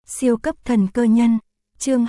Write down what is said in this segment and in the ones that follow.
Siêu cấp thần cơ nhân, chương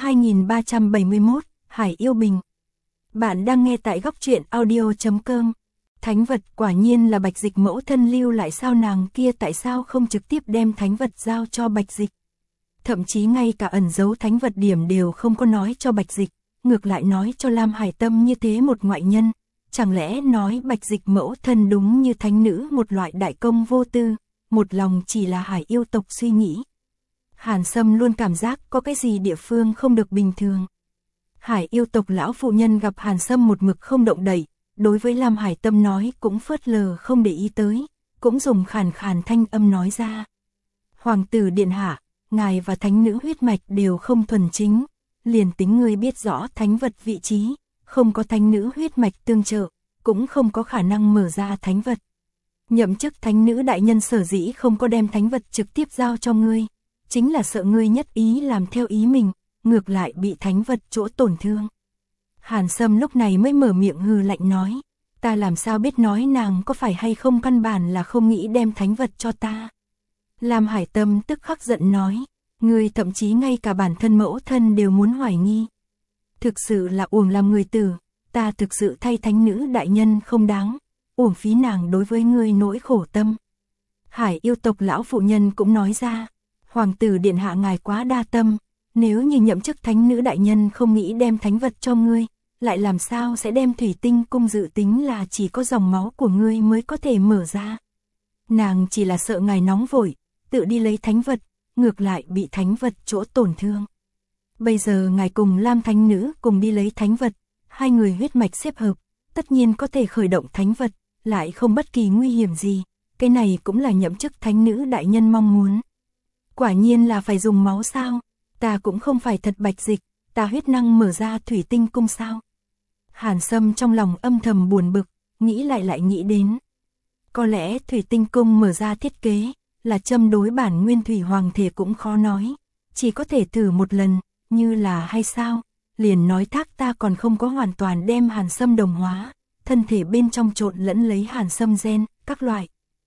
2371, Hải Yêu Bình. Bạn đang nghe tại góc truyện audio.com. Thánh vật quả nhiên là Bạch Dịch mẫu thân lưu lại, sao nàng kia tại sao không trực tiếp đem thánh vật giao cho Bạch Dịch? Thậm chí ngay cả ẩn giấu thánh vật điểm đều không có nói cho Bạch Dịch, ngược lại nói cho Lam Hải Tâm như thế một ngoại nhân. Chẳng lẽ nói Bạch Dịch mẫu thân đúng như thánh nữ một loại đại công vô tư, một lòng chỉ là Hải yêu tộc suy nghĩ. Hàn Sâm luôn cảm giác có cái gì địa phương không được bình thường. Hải yêu tộc lão phụ nhân gặp Hàn Sâm một mực không động đậy, đối với Lam Hải Tâm nói cũng phớt lờ không để ý tới, cũng dùng khàn khàn thanh âm nói ra. Hoàng tử điện hạ, ngài và thánh nữ huyết mạch đều không thuần chính, liền tính ngươi biết rõ thánh vật vị trí, không có thánh nữ huyết mạch tương trợ, cũng không có khả năng mở ra thánh vật. Nhậm chức thánh nữ đại nhân sở dĩ không có đem thánh vật trực tiếp giao cho ngươi, chính là sợ ngươi nhất ý làm theo ý mình, ngược lại bị thánh vật chỗ tổn thương. Hàn Sâm lúc này mới mở miệng hừ lạnh nói, ta làm sao biết nói nàng có phải hay không, căn bản là không nghĩ đem thánh vật cho ta. Lam Hải Tâm tức khắc giận nói, ngươi thậm chí ngay cả bản thân mẫu thân đều muốn hoài nghi. Thực sự là uổng làm người tử, ta thực sự thay thánh nữ đại nhân không đáng, uổng phí nàng đối với ngươi nỗi khổ tâm. Hải yêu tộc lão phụ nhân cũng nói ra, hoàng tử điện hạ ngài quá đa tâm, nếu như nhậm chức thánh nữ đại nhân không nghĩ đem thánh vật cho ngươi, lại làm sao sẽ đem thủy tinh cung dự tính là chỉ có dòng máu của ngươi mới có thể mở ra. Nàng chỉ là sợ ngài nóng vội, tự đi lấy thánh vật, ngược lại bị thánh vật chỗ tổn thương. Bây giờ ngài cùng Lam thánh nữ cùng đi lấy thánh vật, hai người huyết mạch xếp hợp, tất nhiên có thể khởi động thánh vật, lại không bất kỳ nguy hiểm gì, cái này cũng là nhậm chức thánh nữ đại nhân mong muốn. Quả nhiên là phải dùng máu sao, ta cũng không phải thật Bạch Dịch, ta huyết năng mở ra thủy tinh cung sao. Hàn Sâm trong lòng âm thầm buồn bực, nghĩ lại nghĩ đến. Có lẽ thủy tinh cung mở ra thiết kế, là châm đối bản nguyên thủy hoàng thể cũng khó nói, chỉ có thể thử một lần, như là hay sao, liền nói thác ta còn không có hoàn toàn đem Hàn Sâm đồng hóa, thân thể bên trong trộn lẫn lấy Hàn Sâm gen, các loại.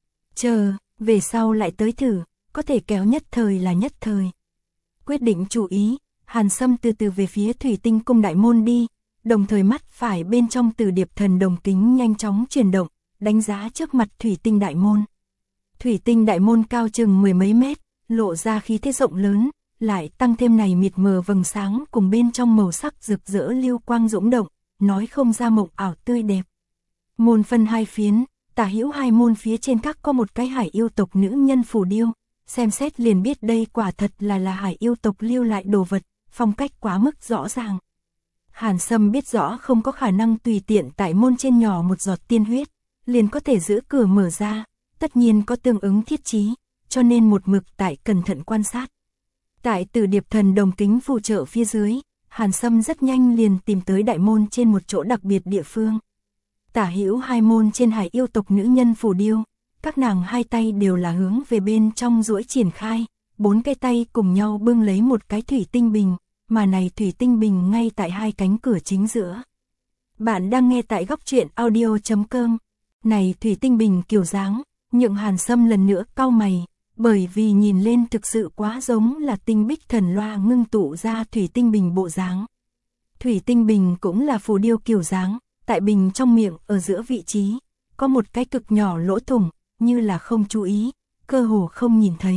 Chờ, về sau lại tới thử, có thể kéo nhất thời là nhất thời. Quyết định chủ ý, Hàn Sâm từ từ về phía thủy tinh cung đại môn đi, đồng thời mắt phải bên trong Từ Điệp Thần Đồng kính nhanh chóng chuyển động, đánh giá trước mặt thủy tinh đại môn. Thủy tinh đại môn cao chừng mười mấy mét, lộ ra khí thế rộng lớn, lại tăng thêm này mịt mờ vầng sáng cùng bên trong màu sắc rực rỡ lưu quang dũng động, nói không ra mộng ảo tươi đẹp. Môn phân hai phiến, tả hữu hai môn phía trên các có một cái hải yêu tộc nữ nhân phù điêu, xem xét liền biết đây quả thật là hải yêu tộc lưu lại đồ vật, phong cách quá mức rõ ràng. Hàn Sâm biết rõ không có khả năng tùy tiện tại môn trên nhỏ một giọt tiên huyết, liền có thể giữ cửa mở ra, tất nhiên có tương ứng thiết chí, cho nên một mực tại cẩn thận quan sát. Tại Từ Điệp Thần Đồng kính phù trợ phía dưới, Hàn Sâm rất nhanh liền tìm tới đại môn trên một chỗ đặc biệt địa phương. Tả hữu hai môn trên hải yêu tộc nữ nhân phù điêu, các nàng hai tay đều là hướng về bên trong duỗi triển khai, bốn cái tay cùng nhau bưng lấy một cái thủy tinh bình, mà này thủy tinh bình ngay tại hai cánh cửa chính giữa. Bạn đang nghe tại góc truyện audio.com. Này thủy tinh bình kiểu dáng, nhượng Hàn Sâm lần nữa cau mày, bởi vì nhìn lên thực sự quá giống là tinh bích thần loa ngưng tụ ra thủy tinh bình bộ dáng. Thủy tinh bình cũng là phù điêu kiểu dáng, tại bình trong miệng ở giữa vị trí, có một cái cực nhỏ lỗ thủng, như là không chú ý, cơ hồ không nhìn thấy.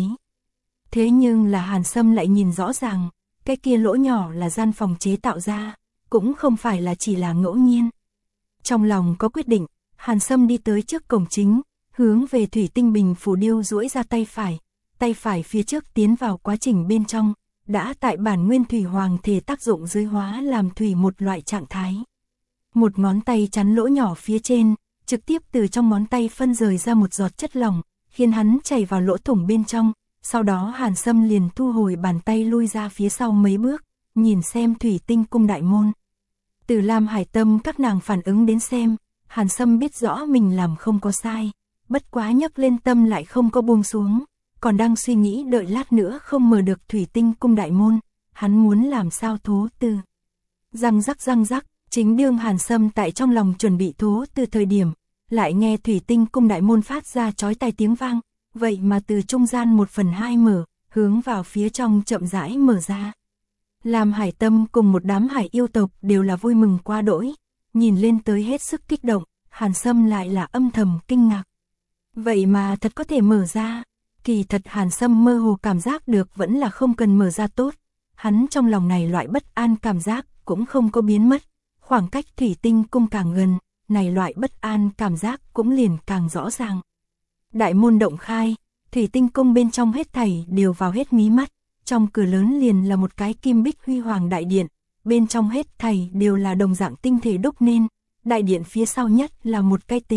Thế nhưng là Hàn Sâm lại nhìn rõ ràng, cái kia lỗ nhỏ là gian phòng chế tạo ra, cũng không phải là chỉ là ngẫu nhiên. Trong lòng có quyết định, Hàn Sâm đi tới trước cổng chính, hướng về thủy tinh bình phù điêu duỗi ra tay phải phía trước tiến vào quá trình bên trong, đã tại bản nguyên thủy hoàng thể tác dụng dưới hóa làm thủy một loại trạng thái. Một ngón tay chắn lỗ nhỏ phía trên, trực tiếp từ trong ngón tay phân rời ra một giọt chất lỏng, khiến hắn chảy vào lỗ thủng bên trong, sau đó Hàn Sâm liền thu hồi bàn tay lui ra phía sau mấy bước, nhìn xem thủy tinh cung đại môn. Từ Lam Hải Tâm các nàng phản ứng đến xem, Hàn Sâm biết rõ mình làm không có sai, bất quá nhấc lên tâm lại không có buông xuống, còn đang suy nghĩ đợi lát nữa không mở được thủy tinh cung đại môn, hắn muốn làm sao thố từ. Răng rắc, chính đương Hàn Sâm tại trong lòng chuẩn bị thố từ thời điểm, lại nghe thủy tinh cung đại môn phát ra chói tai tiếng vang, vậy mà từ trung gian 1/2 mở, hướng vào phía trong chậm rãi mở ra. Lam Hải Tâm cùng một đám hải yêu tộc đều là vui mừng quá đỗi, nhìn lên tới hết sức kích động, Hàn Sâm lại là âm thầm kinh ngạc. Vậy mà thật có thể mở ra, kỳ thật Hàn Sâm mơ hồ cảm giác được vẫn là không cần mở ra tốt, hắn trong lòng này loại bất an cảm giác cũng không có biến mất, khoảng cách thủy tinh cung càng gần, này loại bất an cảm giác cũng liền càng rõ ràng. Đại môn động khai, thủy tinh cung bên trong hết thảy đều vào hết mí mắt, trong cửa lớn liền là một cái kim bích huy hoàng đại điện, bên trong hết thảy đều là đồng dạng tinh thể đúc nên, đại điện phía sau nhất là một cái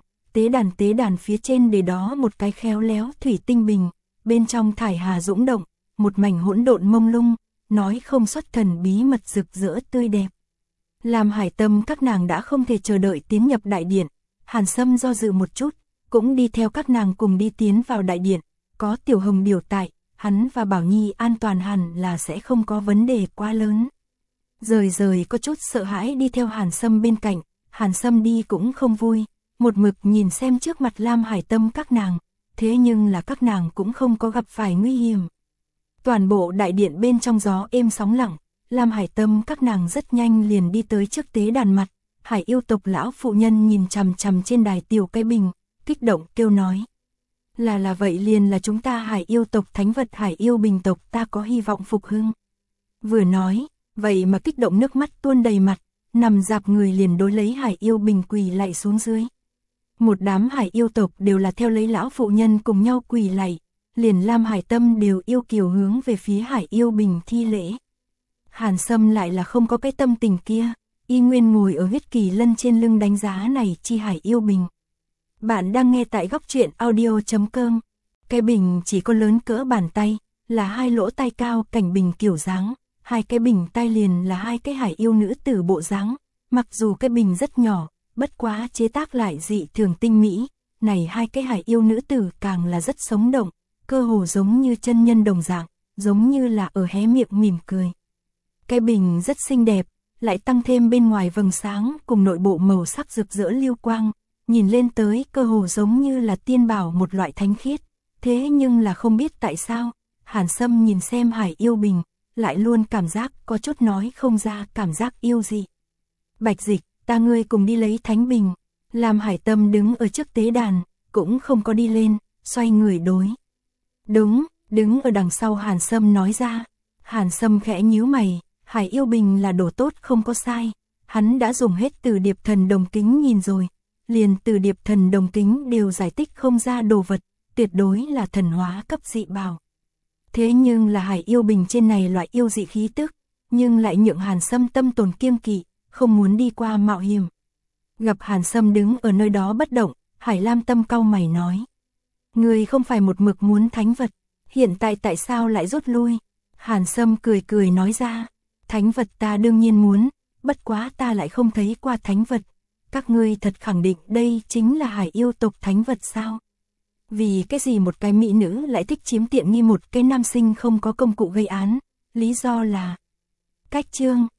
tế đàn phía trên để đó một cái khéo léo thủy tinh bình, bên trong thải hà dũng động, một mảnh hỗn độn mông lung, nói không xuất thần bí mật rực rỡ tươi đẹp. Lam Hải Tâm các nàng đã không thể chờ đợi tiến nhập đại điện, Hàn Sâm do dự một chút, cũng đi theo các nàng cùng đi tiến vào đại điện, có Tiểu Hồng điều tại, hắn và Bảo Nhi an toàn hẳn là sẽ không có vấn đề quá lớn. Rời có chút sợ hãi đi theo Hàn Sâm bên cạnh, Hàn Sâm đi cũng không vui, một mực nhìn xem trước mặt Lam Hải Tâm các nàng, thế nhưng là các nàng cũng không có gặp phải nguy hiểm. Toàn bộ đại điện bên trong gió êm sóng lặng, Lam Hải Tâm các nàng rất nhanh liền đi tới trước tế đàn mặt, hải yêu tộc lão phụ nhân nhìn chằm chằm trên đài tiểu cái bình, kích động kêu nói. Là vậy liền là chúng ta hải yêu tộc thánh vật hải yêu bình tộc ta có hy vọng phục hưng. Vừa nói, vậy mà kích động nước mắt tuôn đầy mặt, nằm dạp người liền đối lấy hải yêu bình quỳ lạy xuống dưới. Một đám hải yêu tộc đều là theo lấy lão phụ nhân cùng nhau quỳ lạy, liền Lam Hải Tâm đều yêu kiều hướng về phía hải yêu bình thi lễ. Hàn Sâm lại là không có cái tâm tình kia, y nguyên ngồi ở huyết kỳ lân trên lưng đánh giá này chi hải yêu bình. Bạn đang nghe tại góc truyện audio.com. Cái bình chỉ có lớn cỡ bàn tay, là hai lỗ tai cao cảnh bình kiểu dáng, hai cái bình tai liền là hai cái hải yêu nữ tử bộ dáng, mặc dù cái bình rất nhỏ, bất quá chế tác lại dị thường tinh mỹ, này hai cái hải yêu nữ tử càng là rất sống động, cơ hồ giống như chân nhân đồng dạng, giống như là ở hé miệng mỉm cười. Cái bình rất xinh đẹp, lại tăng thêm bên ngoài vầng sáng cùng nội bộ màu sắc rực rỡ lưu quang, nhìn lên tới cơ hồ giống như là tiên bảo một loại thánh khiết, thế nhưng là không biết tại sao, Hàn Sâm nhìn xem hải yêu bình, lại luôn cảm giác có chút nói không ra cảm giác yêu gì. Bạch Dịch, ta ngươi cùng đi lấy thánh bình, làm Hải Tâm đứng ở trước tế đàn, cũng không có đi lên, xoay người đối. Đúng, đứng ở đằng sau Hàn Sâm nói ra, Hàn Sâm khẽ nhíu mày, hải yêu bình là đồ tốt không có sai, hắn đã dùng hết từ điệp thần đồng kính nhìn rồi, liền từ điệp thần đồng kính đều giải tích không ra đồ vật, tuyệt đối là thần hóa cấp dị bảo. Thế nhưng là hải yêu bình trên này loại yêu dị khí tức, nhưng lại nhượng Hàn Sâm tâm tồn kiêng kỵ, không muốn đi qua mạo hiểm. Gặp Hàn Sâm đứng ở nơi đó bất động, Hải Lam Tâm cau mày nói. Người không phải một mực muốn thánh vật, hiện tại sao lại rút lui? Hàn Sâm cười cười nói ra, thánh vật ta đương nhiên muốn, bất quá ta lại không thấy qua thánh vật. Các ngươi thật khẳng định đây chính là hải yêu tộc thánh vật sao? Vì cái gì một cái mỹ nữ lại thích chiếm tiện nghi một cái nam sinh không có công cụ gây án, lý do là... Cách chương